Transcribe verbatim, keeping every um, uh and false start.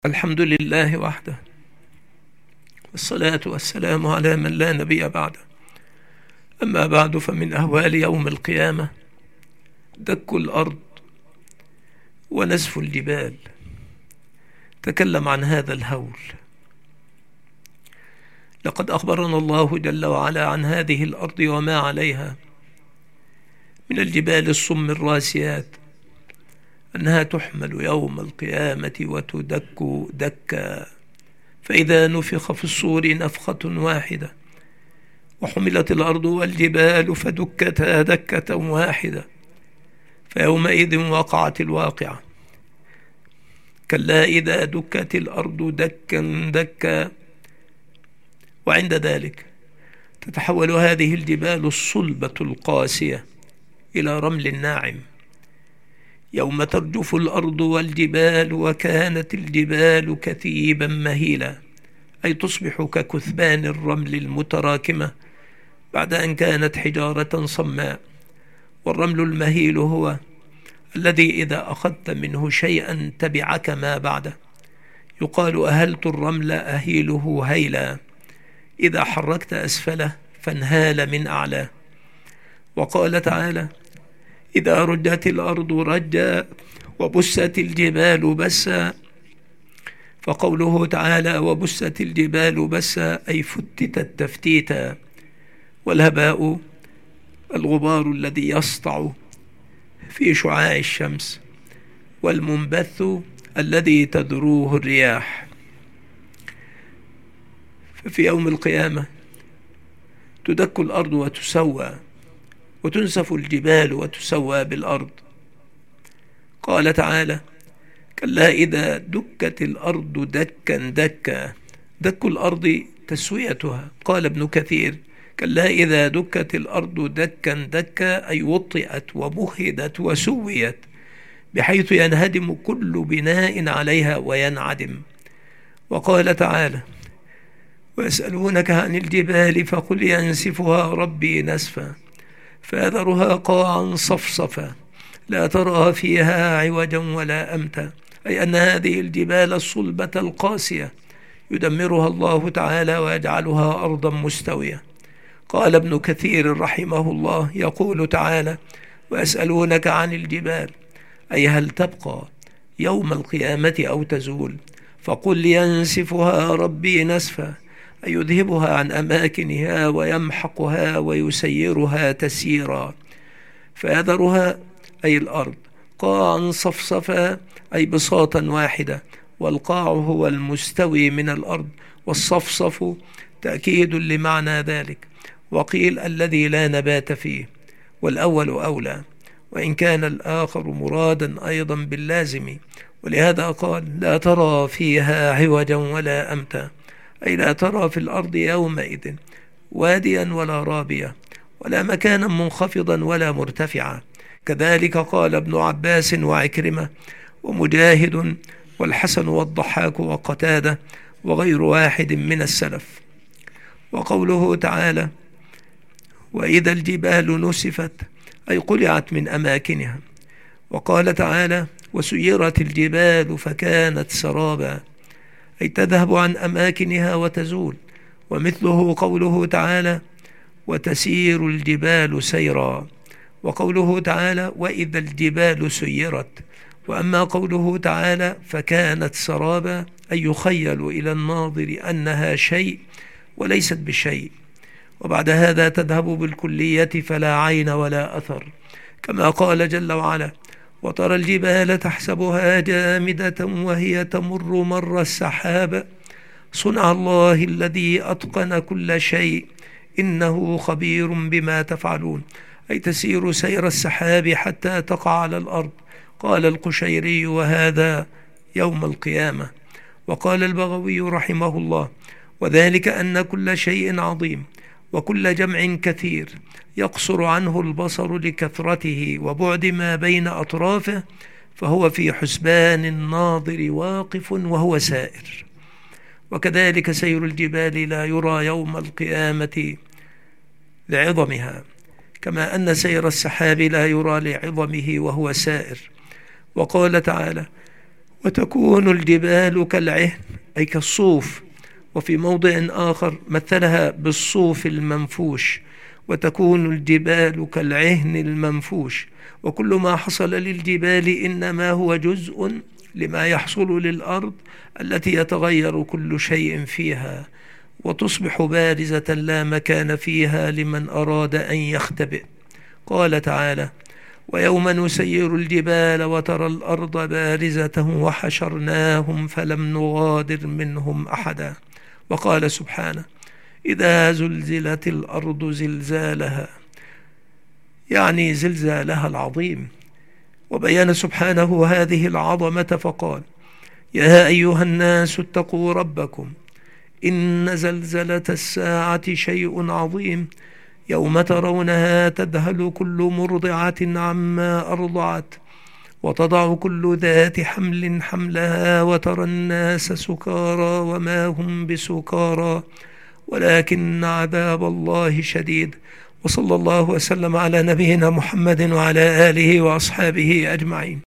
الحمد لله وحده، والصلاة والسلام على من لا نبي بعده. أما بعد، فمن أهوال يوم القيامة دك الأرض ونزف الجبال. تكلم عن هذا الهول. لقد أخبرنا الله جل وعلا عن هذه الأرض وما عليها من الجبال الصم الراسيات، أنها تحمل يوم القيامة وتدك دكا، فإذا نفخ في الصور نفخة واحدة وحملت الأرض والجبال فدكتا دكة واحدة، فيومئذ وقعت الواقعة. كلا إذا دكت الأرض دكا دكا. وعند ذلك تتحول هذه الجبال الصلبة القاسية إلى رمل ناعم، يوم ترجف الأرض والجبال وكانت الجبال كثيبا مهيلا، أي تصبح ككثبان الرمل المتراكمة بعد أن كانت حجارة صماء. والرمل المهيل هو الذي إذا أخذت منه شيئا تبعك ما بعده. يقال أهلت الرمل أهيله هيلا، إذا حركت أسفله فانهال من أعلاه. وقال تعالى: إذا رجت الأرض رجا وبست الجبال بسا. فقوله تعالى وبست الجبال بسا أي فتتت تفتيتا. والهباء الغبار الذي يسطع في شعاع الشمس، والمنبث الذي تذروه الرياح. ففي يوم القيامة تدك الأرض وتسوى، وتنسف الجبال وتسوى بالأرض. قال تعالى: كلا إذا دكت الأرض دكا دكا. دك الأرض تسويتها. قال ابن كثير: كلا إذا دكت الأرض دكا دكا أي وطئت ومهدت وسويت، بحيث ينهدم كل بناء عليها وينعدم. وقال تعالى: ويسألونك عن الجبال فقل ينسفها ربي نسفا فيذرها قاعا صفصفا لا ترى فيها عوجا ولا أمتا، أي أن هذه الجبال الصلبة القاسية يدمرها الله تعالى ويجعلها أرضا مستوية. قال ابن كثير رحمه الله يقول تعالى: ويسألونك عن الجبال، أي هل تبقى يوم القيامة أو تزول؟ فقل ينسفها ربي نسفا، أي يذهبها عن أماكنها ويمحقها ويسيرها تسيرا. فيذرها أي الأرض قاعا صفصفا، أي بساطا واحدة. والقاع هو المستوي من الأرض، والصفصف تأكيد لمعنى ذلك. وقيل الذي لا نبات فيه، والأول أولى، وإن كان الآخر مرادا أيضا باللازم. ولهذا قال: لا ترى فيها عوجا ولا أمتا، أي لا ترى في الأرض يومئذ واديا ولا رابية، ولا مكانا منخفضا ولا مرتفعا. كذلك قال ابن عباس وعكرمة ومجاهد والحسن والضحاك وقتادة وغير واحد من السلف. وقوله تعالى: وإذا الجبال نسفت، أي قلعت من أماكنها. وقال تعالى: وسيرت الجبال فكانت سرابا، أي تذهب عن أماكنها وتزول. ومثله قوله تعالى: وتسير الجبال سيرا. وقوله تعالى: وإذا الجبال سيرت. وأما قوله تعالى: فكانت سرابا، أي يخيل إلى الناظر أنها شيء وليست بشيء. وبعد هذا تذهب بالكلية فلا عين ولا أثر، كما قال جل وعلا: وترى الجبال تحسبها جامدة وهي تمر مر السحاب صنع الله الذي أتقن كل شيء إنه خبير بما تفعلون، أي تسير سير السحاب حتى تقع على الأرض. قال القشيري: وهذا يوم القيامة. وقال البغوي رحمه الله: وذلك أن كل شيء عظيم وكل جمع كثير يقصر عنه البصر لكثرته وبعد ما بين أطرافه، فهو في حسبان الناظر واقف وهو سائر. وكذلك سير الجبال لا يرى يوم القيامة لعظمها، كما أن سير السحاب لا يرى لعظمه وهو سائر. وقال تعالى: وتكون الجبال كالعهن أي كالصوف. وفي موضع آخر مثلها بالصوف المنفوش، وتكون الجبال كالعهن المنفوش. وكل ما حصل للجبال إنما هو جزء لما يحصل للأرض التي يتغير كل شيء فيها وتصبح بارزة لا مكان فيها لمن أراد أن يختبئ. قال تعالى: ويوم نسير الجبال وترى الأرض بارزة وحشرناهم فلم نغادر منهم أحدا. وقال سبحانه: إذا زلزلت الأرض زلزالها، يعني زلزالها العظيم. وبيان سبحانه هذه العظمة فقال: يا أيها الناس اتقوا ربكم إن زلزلة الساعة شيء عظيم، يوم ترونها تذهل كل مرضعة عما أرضعت وتضع كل ذات حمل حملها وترى الناس سكارى وما هم بسكارى ولكن عذاب الله شديد. وصلى الله وسلم على نبينا محمد وعلى آله وأصحابه أجمعين.